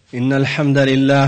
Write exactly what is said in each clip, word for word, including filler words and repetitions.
إن الحمد لله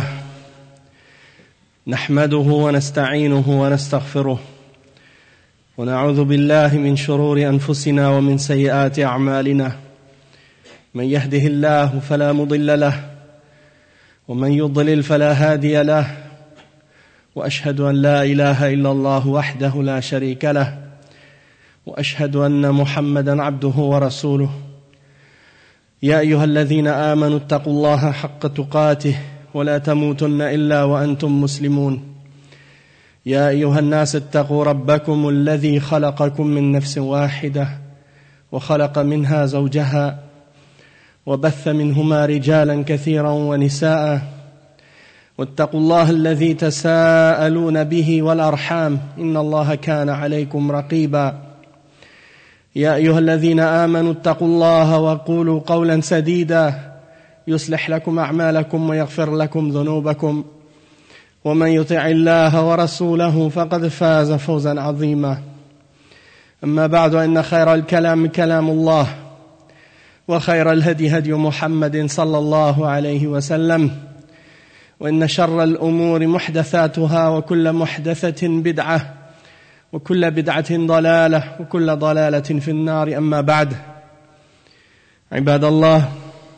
نحمده ونستعينه ونستغفره ونعوذ بالله من شرور أنفسنا ومن سيئات أعمالنا. من يهده الله فلا مضل له ومن يضلل فلا هادي له، وأشهد أن لا إله إلا الله وحده لا شريك له، وأشهد أن محمدًا عبده ورسوله. يا أيها الذين آمنوا اتقوا الله حق تقاته ولا تموتن إلا وأنتم مسلمون. يا أيها الناس اتقوا ربكم الذي خلقكم من نفس واحدة وخلق منها زوجها وبث منهما رجالا كثيرا ونساء، واتقوا الله الذي تساءلون به والأرحام إن الله كان عليكم رقيبا. يا أيها الذين آمنوا اتقوا الله وقولوا قولا سديدا يصلح لكم أعمالكم ويغفر لكم ذنوبكم، ومن يطع الله ورسوله فقد فاز فوزا عظيما. أما بعد، إن خير الكلام كلام الله، وخير الهدي هدي محمد صلى الله عليه وسلم، وإن شر الأمور محدثاتها، وكل محدثة بدعة، وكل بدعة ضلالة، وكل ضلالة في النار. أما بعد، عباد الله،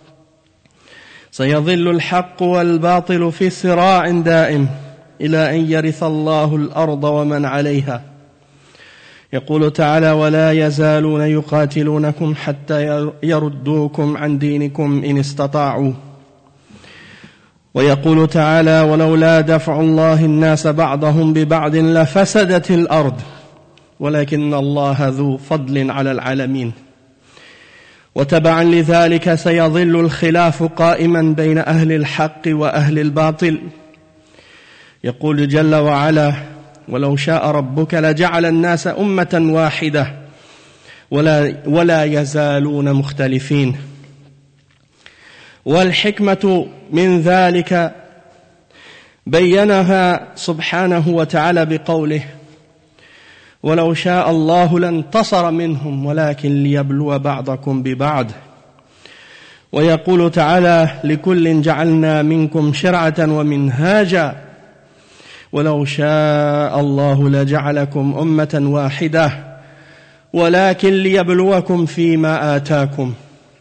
سيظل الحق والباطل في صراع دائم إلى أن يرث الله الأرض ومن عليها. يقول تعالى: ولا يزالون يقاتلونكم حتى يردوكم عن دينكم إن استطاعوا. ويقول تعالى: ولولا دفع الله الناس بعضهم ببعض لفسدت الأرض ولكن الله ذو فضل على العالمين. وتبعا لذلك سيظل الخلاف قائما بين أهل الحق وأهل الباطل. يقول جل وعلا: ولو شاء ربك لجعل الناس أمة واحدة ولا, ولا يزالون مختلفين. والحكمة من ذلك بينها سبحانه وتعالى بقوله: ولو شاء الله لانتصر منهم ولكن ليبلو بعضكم ببعض. ويقول تعالى: لكل جعلنا منكم شرعة ومنهاجا ولو شاء الله لجعلكم أمة واحدة ولكن ليبلوكم فيما آتاكم.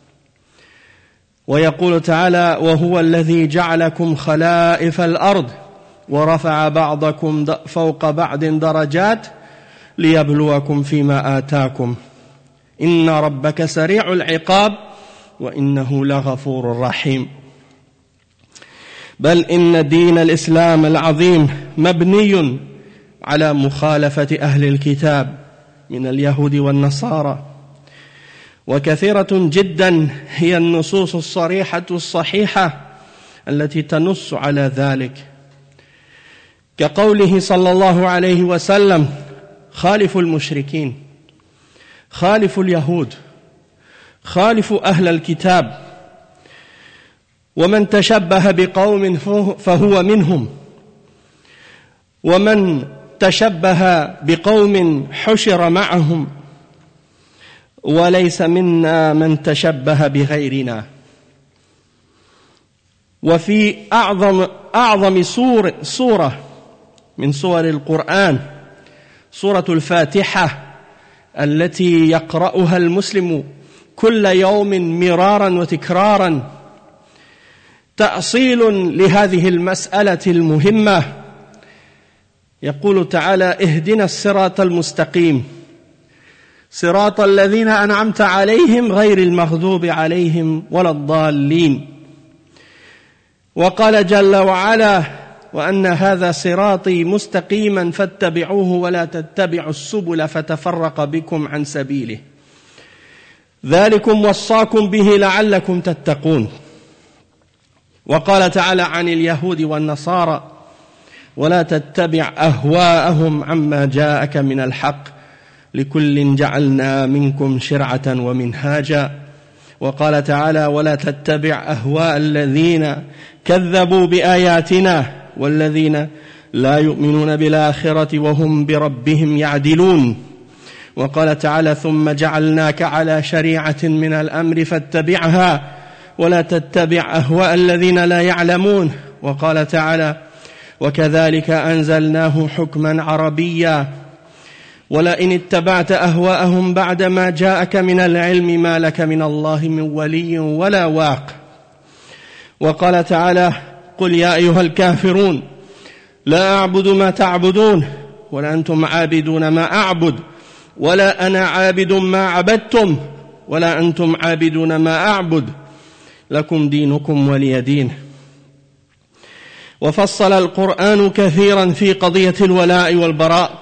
ويقول تعالى: وهو الذي جعلكم خلائف الأرض ورفع بعضكم فوق بعض درجات ليبلوكم فيما آتاكم إن ربك سريع العقاب وإنه لغفور رحيم. بل إن دين الإسلام العظيم مبني على مخالفة أهل الكتاب من اليهود والنصارى، وكثيرة جدا هي النصوص الصريحة الصحيحة التي تنص على ذلك، كقوله صلى الله عليه وسلم: خالفوا المشركين، خالفوا اليهود، خالفوا أهل الكتاب، ومن تشبه بقوم فهو منهم، ومن تشبه بقوم حشر معهم، وليس منا من تشبه بغيرنا. وفي أعظم أعظم سورة, سورة من سور القرآن سورة الفاتحة التي يقرأها المسلم كل يوم مرارا وتكرارا، تأصيل لهذه المسألة المهمة. يقول تعالى: اهدنا الصراط المستقيم صراط الذين أنعمت عليهم غير المغضوب عليهم ولا الضالين. وقال جل وعلا: وأن هذا صراطي مستقيما فاتبعوه ولا تتبعوا السبل فتفرق بكم عن سبيله ذلكم وصاكم به لعلكم تتقون. وقال تعالى عن اليهود والنصارى: ولا تتبع أهواءهم عما جاءك من الحق لكل جعلنا منكم شرعة ومنهاجا. وقال تعالى: ولا تتبع أهواء الذين كذبوا بآياتنا والذين لا يؤمنون بالآخرة وهم بربهم يعدلون. وقال تعالى: ثم جعلناك على شريعة من الأمر فاتبعها ولا تتبع أهواء الذين لا يعلمون. وقال تعالى: وكذلك أنزلناه حكما عربيا ولئن اتبعت أهواءهم بعدما جاءك من العلم ما لك من الله من ولي ولا واق. وقال تعالى: قل يا أيها الكافرون لا أعبد ما تعبدون ولا أنتم عابدون ما أعبد ولا أنا عابد ما عبدتم ولا أنتم عابدون ما أعبد لكم دينكم ولي دين. وفصل القرآن كثيرا في قضية الولاء والبراء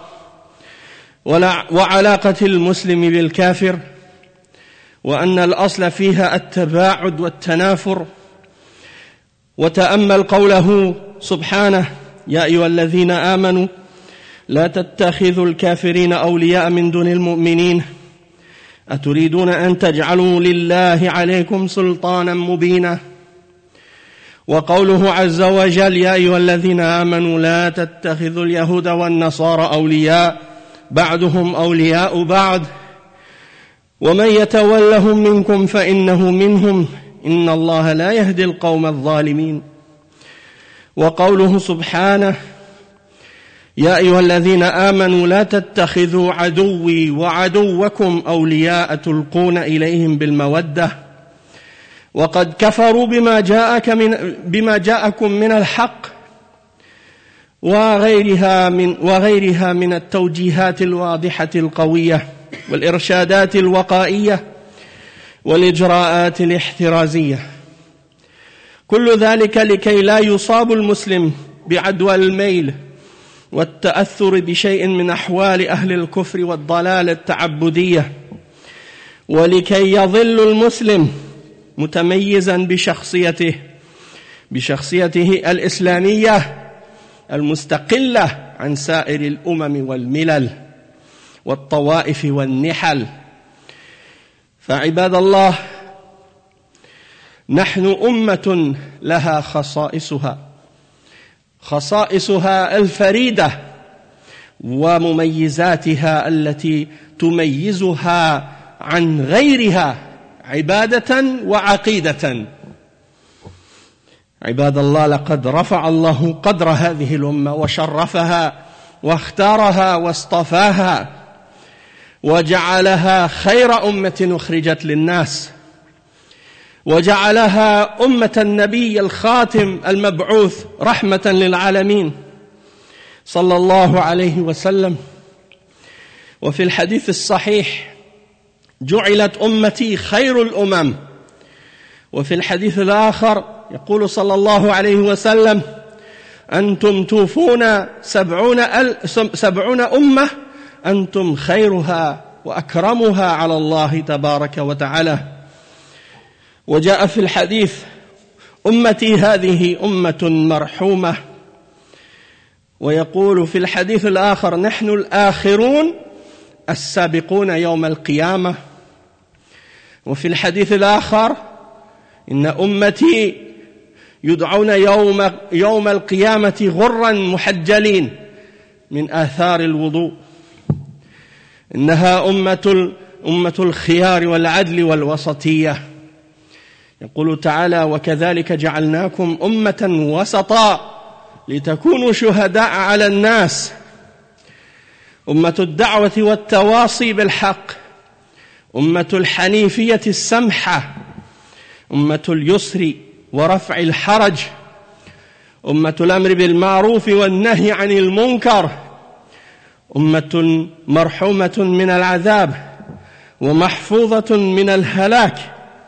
وعلاقة المسلم بالكافر، وأن الأصل فيها التباعد والتنافر. وتأمل قوله سبحانه: يا أيها الذين آمنوا لا تتخذوا الكافرين أولياء من دون المؤمنين أتريدون أن تجعلوا لله عليكم سلطانا مبينا. وقوله عز وجل: يا أيها الذين آمنوا لا تتخذوا اليهود والنصارى أولياء بعضهم أولياء بعض ومن يتولهم منكم فإنه منهم إن الله لا يهدي القوم الظالمين. وقوله سبحانه: يا أيها الذين آمنوا لا تتخذوا عدوي وعدوكم أولياء تلقون إليهم بالمودة وقد كفروا بما جاءك من بما جاءكم من الحق وغيرها من وغيرها من التوجيهات الواضحة القوية والإرشادات الوقائية والإجراءات الاحترازية، كل ذلك لكي لا يصاب المسلم بعدوى الميل والتأثر بشيء من أحوال أهل الكفر والضلال التعبدية، ولكي يظل المسلم متميزا بشخصيته بشخصيته الإسلامية المستقلة عن سائر الأمم والملل والطوائف والنحل. فعباد الله، نحن أمة لها خصائصها خصائصها الفريدة ومميزاتها التي تميزها عن غيرها عبادة وعقيدة. عباد الله، لقد رفع الله قدر هذه الأمة وشرفها واختارها واصطفاها وجعلها خير أمة أخرجت للناس، وجعلها أمة النبي الخاتم المبعوث رحمة للعالمين صلى الله عليه وسلم. وفي الحديث الصحيح: جعلت أمتي خير الأمم. وفي الحديث الآخر يقول صلى الله عليه وسلم: أنتم توفون سبعون, سبعون أمة أنتم خيرها وأكرمها على الله تبارك وتعالى. وجاء في الحديث: أمتي هذه أمة مرحومة. ويقول في الحديث الآخر: نحن الآخرون السابقون يوم القيامة. وفي الحديث الآخر: إن أمتي يدعون يوم, يوم القيامة غرا محجلين من آثار الوضوء. إنها أمة, أمة الخيار والعدل والوسطية. يقول تعالى: وكذلك جعلناكم أمة وسطا لتكونوا شهداء على الناس. أمة الدعوة والتواصي بالحق، أمة الحنيفية السمحة، أمة اليسر ورفع الحرج، أمة الأمر بالمعروف والنهي عن المنكر، أمة مرحومة من العذاب ومحفوظة من الهلاك،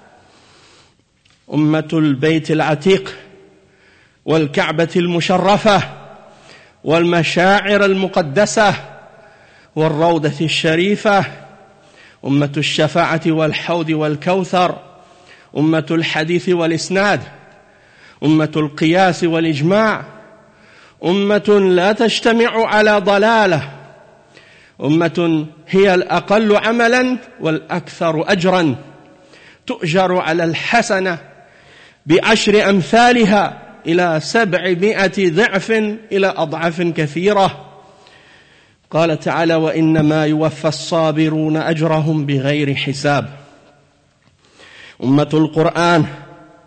أمة البيت العتيق والكعبة المشرفة والمشاعر المقدسة والروضة الشريفة، أمة الشفاعة والحوض والكوثر، أمة الحديث والإسناد، أمة القياس والإجماع، أمة لا تجتمع على ضلالة، أمة هي الأقل عملا والأكثر أجرا، تؤجر على الحسنة بعشر أمثالها إلى سبعمائة ضعف إلى أضعاف كثيرة. قال تعالى: وإنما يوفى الصابرون أجرهم بغير حساب. أمة القرآن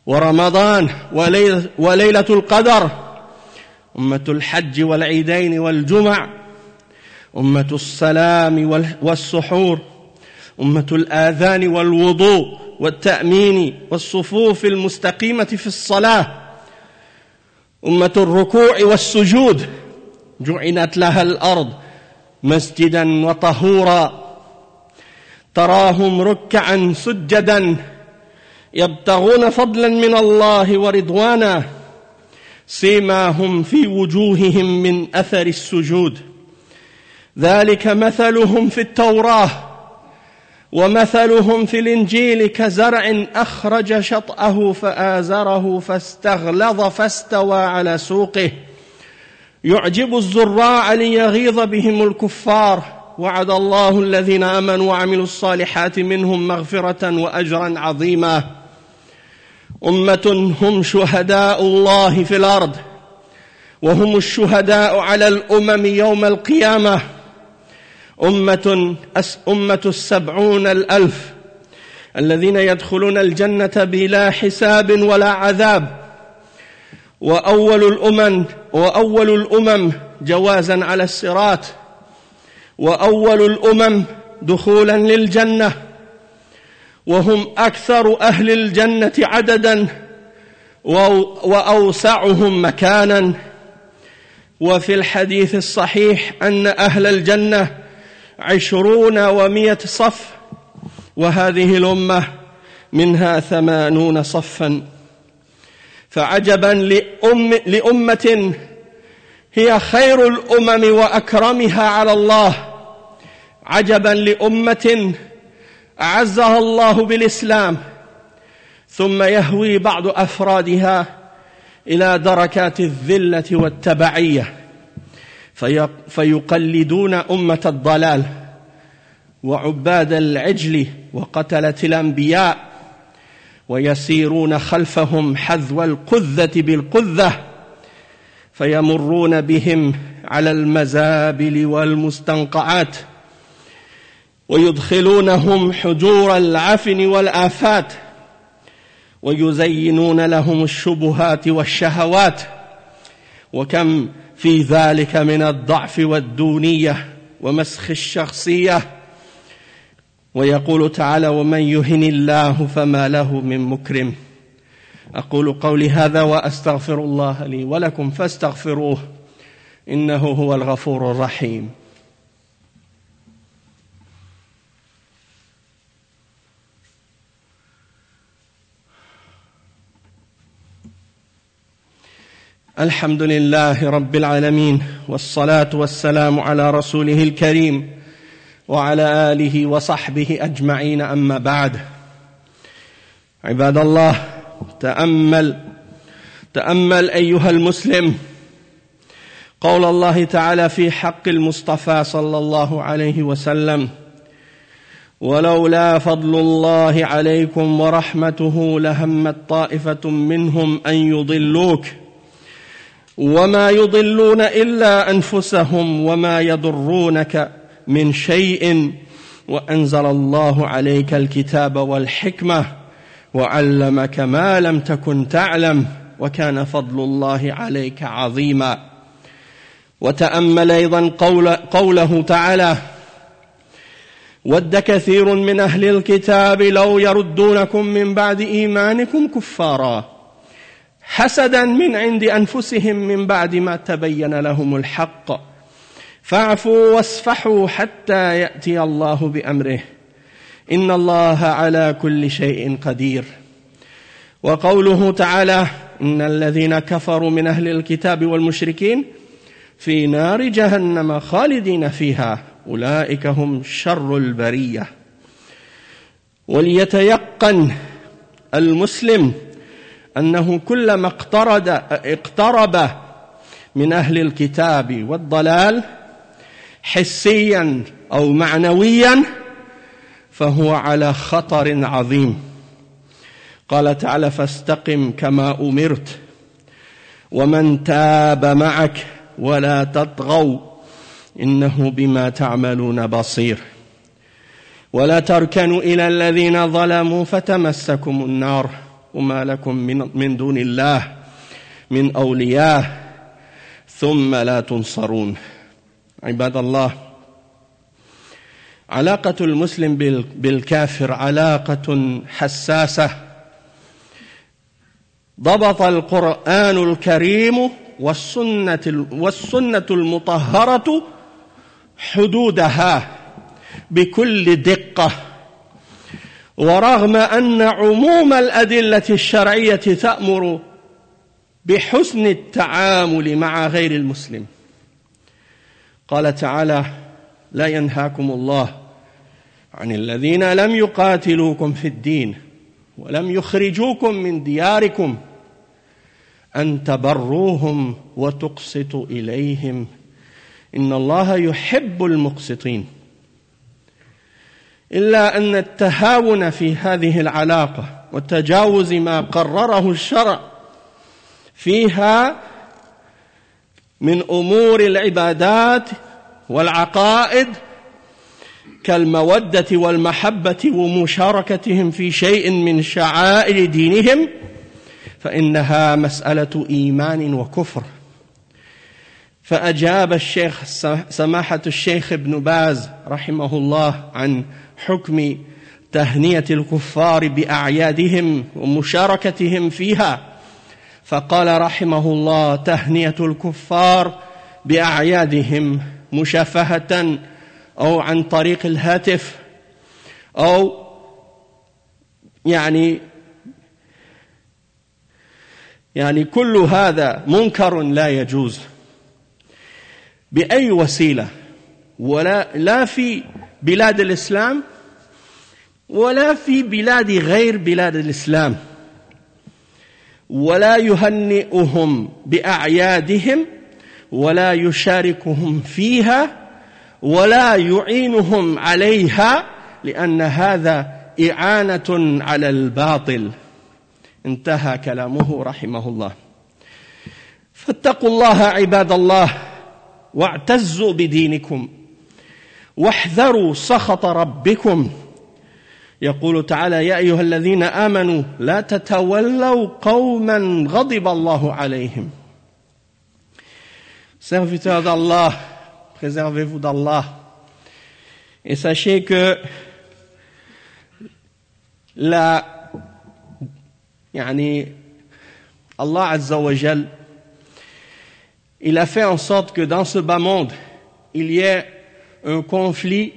ورمضان وليلة القدر، أمة الحج والعيدين والجمع، أمة السلام والسحور، أمة الآذان والوضوء والتأمين والصفوف المستقيمة في الصلاة، أمة الركوع والسجود، جعلت لها الأرض مسجدا وطهورا، تراهم ركعا سجدا يبتغون فضلا من الله ورضوانا، سيماهم في وجوههم من أثر السجود، ذلك مثلهم في التوراة ومثلهم في الإنجيل كزرع أخرج شطأه فآزره فاستغلظ فاستوى على سوقه يعجب الزراع ليغيظ بهم الكفار، وعد الله الذين آمنوا وعملوا الصالحات منهم مغفرة وأجرا عظيما. أمة هم شهداء الله في الأرض، وهم الشهداء على الأمم يوم القيامة. أمة, أمة السبعون الألف الذين يدخلون الجنة بلا حساب ولا عذاب، وأول الأمم, وأول الأمم جوازا على الصراط، وأول الأمم دخولا للجنة، وهم أكثر أهل الجنة عددا وأوسعهم مكانا. وفي الحديث الصحيح أن أهل الجنة عشرون ومئة صف، وهذه الأمة منها ثمانون صفا. فعجبا لأم لأمة هي خير الأمم وأكرمها على الله، عجبا لأمة أعزها الله بالإسلام، ثم يهوي بعض أفرادها إلى دركات الذلة والتبعية، في فيقلدون أمة الضلال وعباد العجل وقتلة الأنبياء، ويسيرون خلفهم حذو القذة بالقذة، فيمرون بهم على المزابل والمستنقعات، ويدخلونهم حجور العفن والآفات، ويزينون لهم الشبهات والشهوات، وكم في ذلك من الضعف والدونية ومسخ الشخصية. ويقول تعالى: ومن يهن الله فما له من مكرم. أقول قولي هذا وأستغفر الله لي ولكم فاستغفروه إنه هو الغفور الرحيم. الحمد لله رب العالمين، والصلاة والسلام على رسوله الكريم وعلى آله وصحبه أجمعين، أما بعد. عباد الله، تأمل تأمل أيها المسلم قول الله تعالى في حق المصطفى صلى الله عليه وسلم: ولولا فضل الله عليكم ورحمته لهمت طائفة منهم أن يضلوك وما يضلون إلا أنفسهم وما يضرونك من شيء وأنزل الله عليك الكتاب والحكمة وعلمك ما لم تكن تعلم وكان فضل الله عليك عظيما. وتأمل أيضا قول قوله تعالى: ود كثير من أهل الكتاب لو يردونكم من بعد إيمانكم كفارا حسدا من عند أنفسهم من بعد ما تبين لهم الحق فاعفوا واصفحوا حتى يأتي الله بأمره إن الله على كل شيء قدير. وقوله تعالى: إن الذين كفروا من أهل الكتاب والمشركين في نار جهنم خالدين فيها أولئك هم شر البرية. وليتيقن المسلم أنه كلما اقترب, اقترب من أهل الكتاب والضلال حسيا أو معنويا فهو على خطر عظيم. قال تعالى: فاستقم كما أمرت ومن تاب معك ولا تطغوا إنه بما تعملون بصير. ولا تركنوا إلى الذين ظلموا فتمسكم النار وما لكم من, من دون الله من أولياء ثم لا تنصرون. عباد الله، علاقة المسلم بالكافر علاقة حساسة. ضبط القرآن الكريم والسنة, والسنة المطهرة حدودها بكل دقة، ورغم أن عموم الأدلة الشرعية تأمر بحسن التعامل مع غير المسلم. قال تعالى: لا ينهاكم الله عن الذين لم يقاتلوكم في الدين ولم يخرجوكم من دياركم أن تبروهم وتقسطوا إليهم إن الله يحب المقسطين. إلا أن التهاون في هذه العلاقة وتجاوز ما قرره الشرع فيها من أمور العبادات والعقائد كالمودة والمحبة ومشاركتهم في شيء من شعائر دينهم فإنها مسألة إيمان وكفر. فأجاب الشيخ سماحة الشيخ ابن باز رحمه الله عن حكم تهنئة الكفار بأعيادهم ومشاركتهم فيها، فقال رحمه الله: تهنئة الكفار بأعيادهم مشافهة أو عن طريق الهاتف أو يعني يعني كل هذا منكر لا يجوز بأي وسيلة، ولا لا في بلاد الإسلام ولا في بلاد غير بلاد الإسلام، ولا يهنئهم بأعيادهم ولا يشاركهم فيها ولا يعينهم عليها، لأن هذا إعانة على الباطل. انتهى كلامه رحمه الله. فاتقوا الله عباد الله واعتزوا بدينكم واحذروا سخط ربكم. يقول تعالى: يا أيها الذين آمنوا لا تتولوا قوما غضب الله عليهم. Serviteurs d'Allah, préservez-vous d'Allah et sachez que la yani Allah Azza wa Jal, il a fait en sorte que dans ce bas monde il y ait un conflit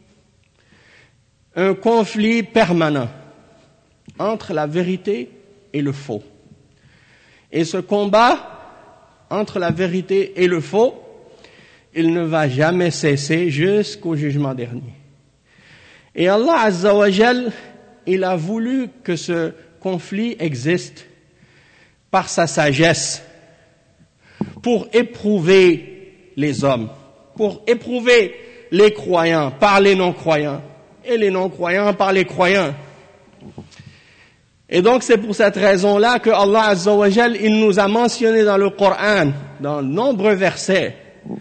un conflit permanent entre la vérité et le faux. Et ce combat entre la vérité et le faux, il ne va jamais cesser jusqu'au jugement dernier. Et Allah Azza wa Jal, il a voulu que ce conflit existe par sa sagesse pour éprouver les hommes, pour éprouver les croyants par les non-croyants et les non-croyants par les croyants. Et donc c'est pour cette raison-là que Allah Azza wa Jal, il nous a mentionné dans le Coran, dans de nombreux versets,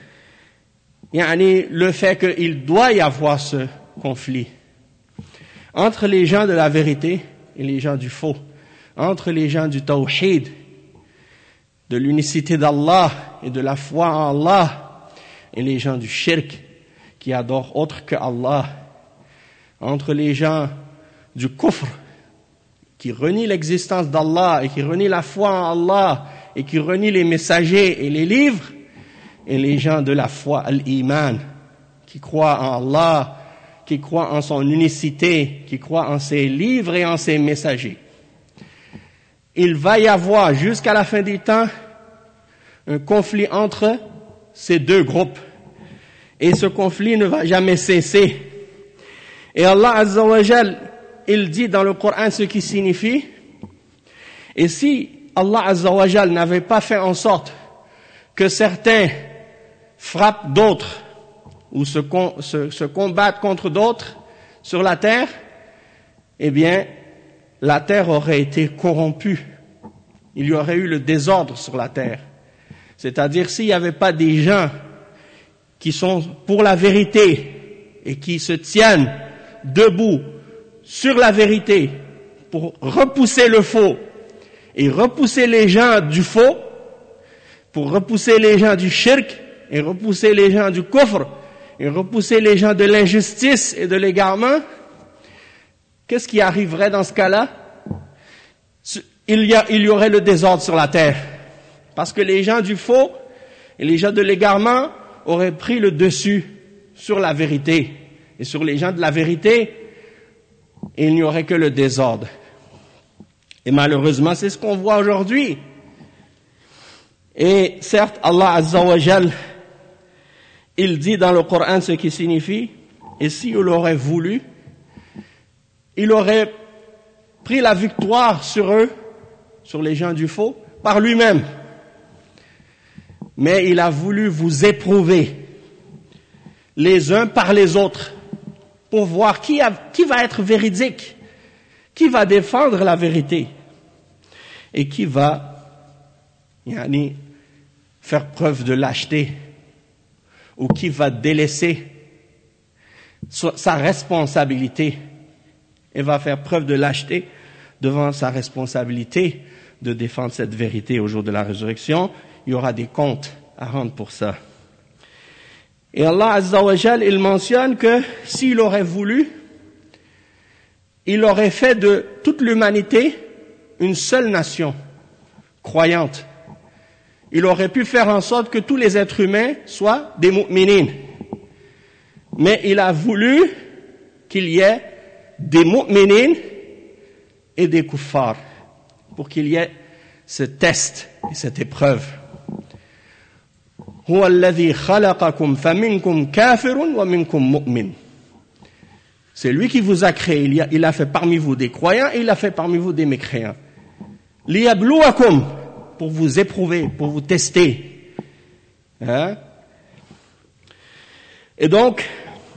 yani le fait qu'il doit y avoir ce conflit entre les gens de la vérité et les gens du faux, entre les gens du tawhid, de l'unicité d'Allah et de la foi en Allah, et les gens du shirk, qui adorent autre que Allah, entre les gens du kufr, qui renient l'existence d'Allah et qui renient la foi en Allah et qui renient les messagers et les livres, et les gens de la foi, al-iman, qui croient en Allah, qui croient en son unicité, qui croient en ses livres et en ses messagers. Il va y avoir jusqu'à la fin des temps un conflit entre ces deux groupes. Et ce conflit ne va jamais cesser. Et Allah Azza wa Jal, il dit dans le Coran ce qui signifie. Et si Allah Azza wa Jal n'avait pas fait en sorte que certains frappent d'autres ou se, se, se combattent contre d'autres sur la terre, eh bien, la terre aurait été corrompue. Il y aurait eu le désordre sur la terre. C'est-à-dire, s'il n'y avait pas des gens qui sont pour la vérité et qui se tiennent debout sur la vérité pour repousser le faux et repousser les gens du faux, pour repousser les gens du shirk, et repousser les gens du kufr, et repousser les gens de l'injustice et de l'égarement, qu'est-ce qui arriverait dans ce cas-là? Il y, a, il y aurait le désordre sur la terre. Parce que les gens du faux et les gens de l'égarement auraient pris le dessus sur la vérité. Et sur les gens de la vérité, il n'y aurait que le désordre. Et malheureusement, c'est ce qu'on voit aujourd'hui. Et certes, Allah Azza wa Jal, il dit dans le Coran ce qui signifie, et s'il aurait voulu, il aurait pris la victoire sur eux, sur les gens du faux, par lui-même. Mais il a voulu vous éprouver les uns par les autres pour voir qui, a, qui va être véridique, qui va défendre la vérité et qui va yani, faire preuve de lâcheté ou qui va délaisser sa responsabilité et va faire preuve de lâcheté devant sa responsabilité de défendre cette vérité au jour de la résurrection. Il y aura des comptes à rendre pour ça. Et Allah Azza wa Jal, il mentionne que s'il aurait voulu, il aurait fait de toute l'humanité une seule nation croyante. Il aurait pu faire en sorte que tous les êtres humains soient des mu'minines. Mais il a voulu qu'il y ait des mu'minines et des kuffars, pour qu'il y ait ce test et cette épreuve. هو الذي خلقكم فمنكم كافر ومنكم مؤمن. C'est lui qui vous a créé. Il a, il a fait parmi vous des croyants et il a fait parmi vous des mécréants. ليبلوكم, pour vous éprouver, pour vous tester. Hein? Et donc,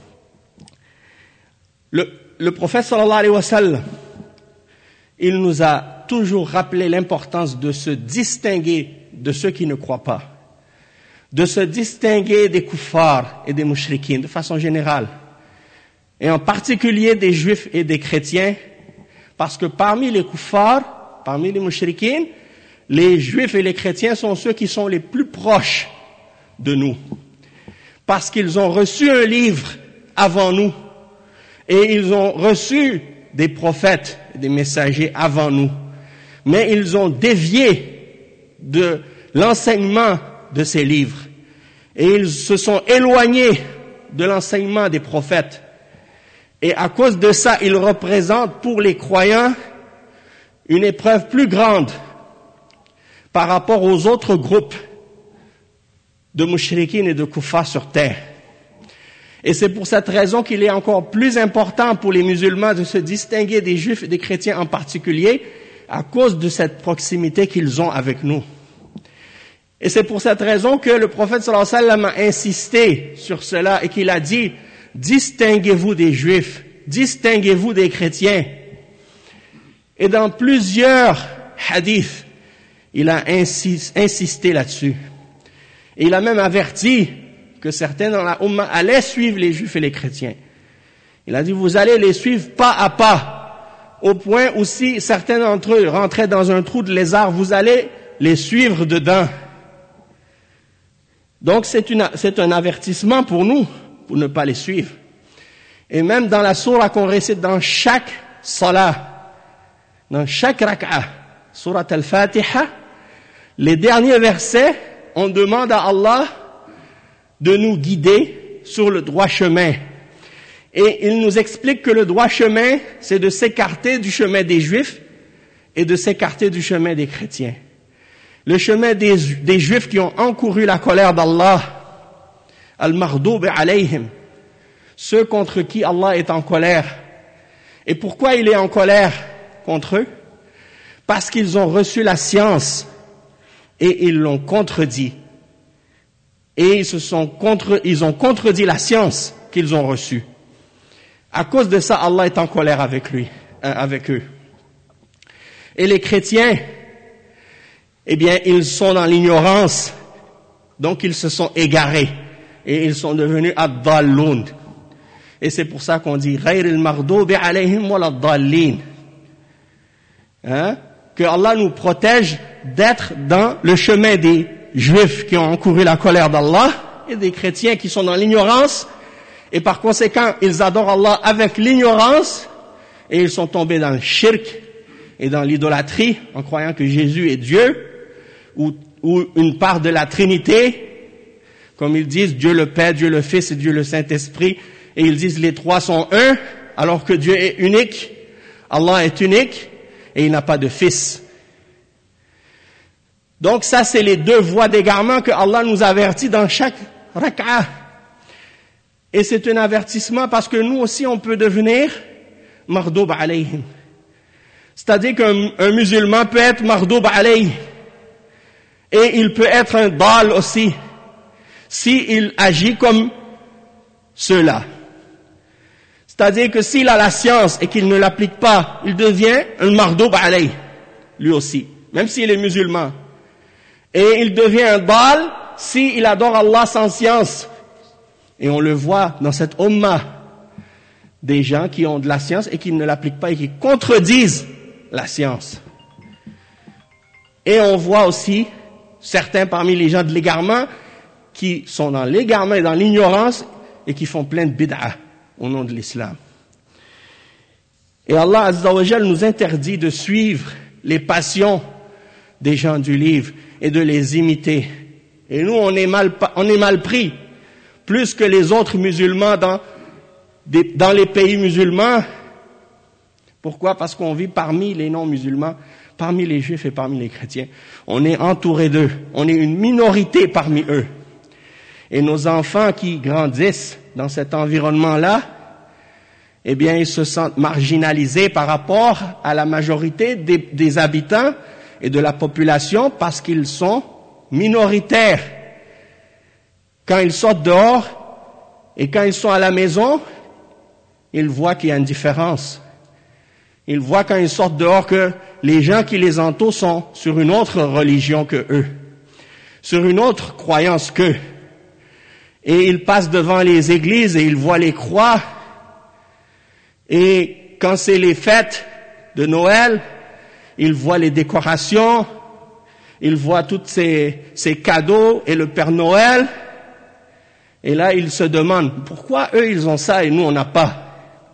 le, le prophète sallallahu alayhi wa sallam, il nous a toujours rappelé l'importance de se distinguer de ceux qui ne croient pas, de se distinguer des kuffars et des mushrikins de façon générale, et en particulier des juifs et des chrétiens, parce que parmi les kuffars, parmi les mushrikins, les juifs et les chrétiens sont ceux qui sont les plus proches de nous, parce qu'ils ont reçu un livre avant nous, et ils ont reçu des prophètes, des messagers avant nous, mais ils ont dévié de l'enseignement de ces livres, et ils se sont éloignés de l'enseignement des prophètes, et à cause de ça, ils représentent pour les croyants une épreuve plus grande par rapport aux autres groupes de mushrikines et de kuffars sur terre. Et c'est pour cette raison qu'il est encore plus important pour les musulmans de se distinguer des juifs et des chrétiens en particulier, à cause de cette proximité qu'ils ont avec nous. Et c'est pour cette raison que le prophète sallallahu alayhi wa sallam a insisté sur cela et qu'il a dit, distinguez-vous des juifs, distinguez-vous des chrétiens. Et dans plusieurs hadiths, il a insist, insisté là-dessus. Et il a même averti que certains dans la Ummah allaient suivre les juifs et les chrétiens. Il a dit, vous allez les suivre pas à pas, au point où si certains d'entre eux rentraient dans un trou de lézard, vous allez les suivre dedans. Donc c'est, une, c'est un avertissement pour nous, pour ne pas les suivre. Et même dans la sourate qu'on récite dans chaque salat, dans chaque rak'a, sourate al-Fatiha, les derniers versets, on demande à Allah de nous guider sur le droit chemin. Et il nous explique que le droit chemin, c'est de s'écarter du chemin des Juifs et de s'écarter du chemin des chrétiens. Le chemin des, des Juifs qui ont encouru la colère d'Allah, al-Maghdoub alayhim, ceux contre qui Allah est en colère. Et pourquoi il est en colère contre eux? Parce qu'ils ont reçu la science et ils l'ont contredit. Et ils se sont contre, ils ont contredit la science qu'ils ont reçue. À cause de ça, Allah est en colère avec lui, euh, avec eux. Et les chrétiens, eh bien, ils sont dans l'ignorance, donc ils se sont égarés et ils sont devenus ad-dallun. Et c'est pour ça qu'on dit غير المغضوب عليهم ولا الضالين. Hein? que Allah nous protège d'être dans le chemin des Juifs qui ont encouru la colère d'Allah et des chrétiens qui sont dans l'ignorance, et par conséquent, ils adorent Allah avec l'ignorance, et ils sont tombés dans le shirk et dans l'idolâtrie, en croyant que Jésus est Dieu, ou, ou une part de la Trinité, comme ils disent Dieu le Père, Dieu le Fils et Dieu le Saint-Esprit, et ils disent les trois sont un, alors que Dieu est unique, Allah est unique, et il n'a pas de fils. Donc ça, c'est les deux voies d'égarement que Allah nous avertit dans chaque rak'ah. Et c'est un avertissement parce que nous aussi, on peut devenir mardoub alayhim. C'est-à-dire qu'un un musulman peut être mardoub alayh. Et il peut être un dal aussi, s'il agit comme ceux-là. C'est-à-dire que s'il a la science et qu'il ne l'applique pas, il devient un mardoub alayh, lui aussi, même s'il est musulman. Et il devient un dal s'il adore Allah sans science. Et on le voit dans cette ummah, des gens qui ont de la science et qui ne l'appliquent pas et qui contredisent la science. Et on voit aussi certains parmi les gens de l'égarement qui sont dans l'égarement et dans l'ignorance et qui font plein de bid'ah au nom de l'islam. Et Allah Azza wa Jal nous interdit de suivre les passions des gens du livre et de les imiter. Et nous, on est mal, on est mal pris, plus que les autres musulmans dans, des, dans les pays musulmans. Pourquoi? Parce qu'on vit parmi les non-musulmans, parmi les juifs et parmi les chrétiens. On est entouré d'eux. On est une minorité parmi eux. Et nos enfants qui grandissent dans cet environnement-là, eh bien, ils se sentent marginalisés par rapport à la majorité des, des habitants et de la population parce qu'ils sont minoritaires. Quand ils sortent dehors et quand ils sont à la maison, ils voient qu'il y a une différence. Ils voient quand ils sortent dehors que les gens qui les entourent sont sur une autre religion que eux, sur une autre croyance qu'eux. Et ils passent devant les églises et ils voient les croix. Et quand c'est les fêtes de Noël, ils voient les décorations, ils voient tous ces, ces cadeaux et le Père Noël. Et là, ils se demandent, pourquoi eux, ils ont ça et nous, on n'a pas?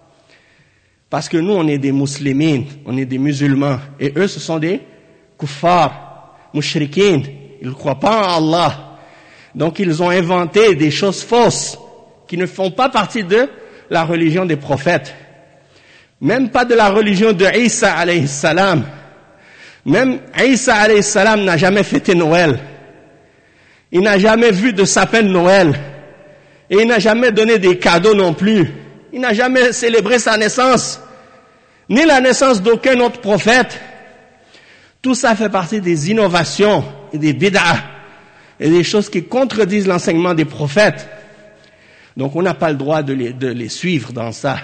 Parce que nous, on est des musulmans, on est des musulmans. Et eux, ce sont des kuffars, mushrikins. Ils ne croient pas en Allah. Donc, ils ont inventé des choses fausses qui ne font pas partie de la religion des prophètes. Même pas de la religion de Isa alayhi salam. Même Isa alayhi salam n'a jamais fêté Noël. Il n'a jamais vu de sapin de Noël. Et il n'a jamais donné des cadeaux non plus. Il n'a jamais célébré sa naissance, ni la naissance d'aucun autre prophète. Tout ça fait partie des innovations et des bid'ah et des choses qui contredisent l'enseignement des prophètes. Donc on n'a pas le droit de les, de les suivre dans ça.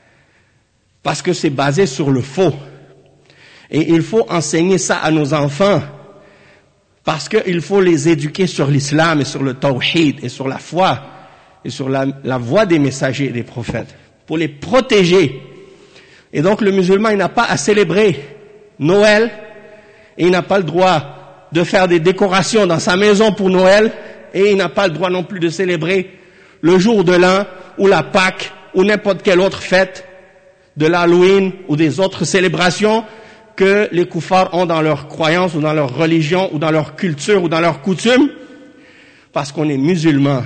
Parce que c'est basé sur le faux. Et il faut enseigner ça à nos enfants. Parce qu'il faut les éduquer sur l'islam et sur le tawhid et sur la foi et sur la, la voie des messagers et des prophètes. Pour les protéger. Et donc le musulman, il n'a pas à célébrer Noël et il n'a pas le droit de faire des décorations dans sa maison pour Noël et il n'a pas le droit non plus de célébrer le jour de l'an ou la Pâque ou n'importe quelle autre fête de l'Halloween ou des autres célébrations que les koufars ont dans leur croyance ou dans leur religion ou dans leur culture ou dans leurs coutumes, parce qu'on est musulman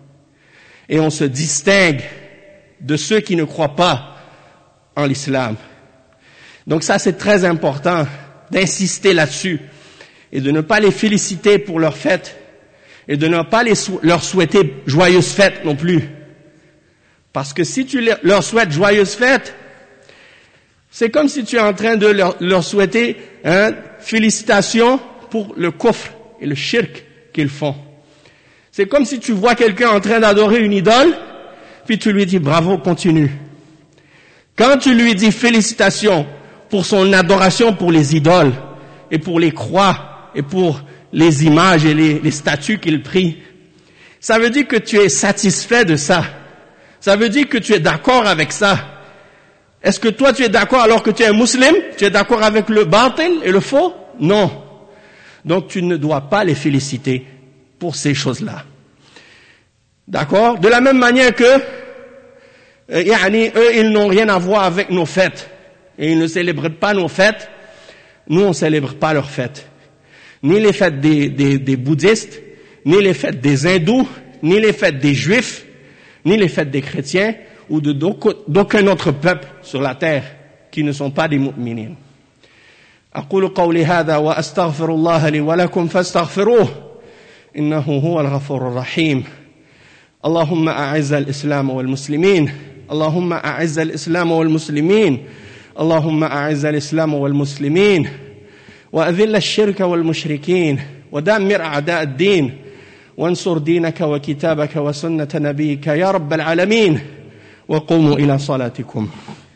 et on se distingue de ceux qui ne croient pas en l'islam. Donc ça, c'est très important d'insister là-dessus et de ne pas les féliciter pour leur fête et de ne pas les sou- leur souhaiter joyeuses fêtes non plus. Parce que si tu leur souhaites joyeuses fêtes, c'est comme si tu es en train de leur, leur souhaiter hein, félicitations pour le kufr et le shirk qu'ils font. C'est comme si tu vois quelqu'un en train d'adorer une idole, puis tu lui dis bravo, continue. Quand tu lui dis félicitations pour son adoration pour les idoles et pour les croix et pour les images et les, les statues qu'il prie, ça veut dire que tu es satisfait de ça. Ça veut dire que tu es d'accord avec ça. Est-ce que toi tu es d'accord alors que tu es un musulman? Tu es d'accord avec le batil et le faux? Non. Donc tu ne dois pas les féliciter pour ces choses-là. D'accord? De la même manière que, euh, yani, eux, ils n'ont rien à voir avec nos fêtes. Et ils ne célèbrent pas nos fêtes. Nous, on ne célèbre pas leurs fêtes. Ni les fêtes des, des, des bouddhistes, ni les fêtes des hindous, ni les fêtes des juifs, ni les fêtes des chrétiens, ou de d'aucun autre peuple sur la terre qui ne sont pas des mu'minines. أقول قولي هذا وأستغفر الله لي ولكم فاستغفروه إنه هو الغفور الرحيم. اللهم أعز الإسلام والمسلمين اللهم أعز الإسلام والمسلمين اللهم أعز الإسلام والمسلمين وأذل الشرك والمشركين ودمر أعداء الدين وانصر دينك وكتابك وسنة نبيك يا رب العالمين وقوموا إلى صلاتكم.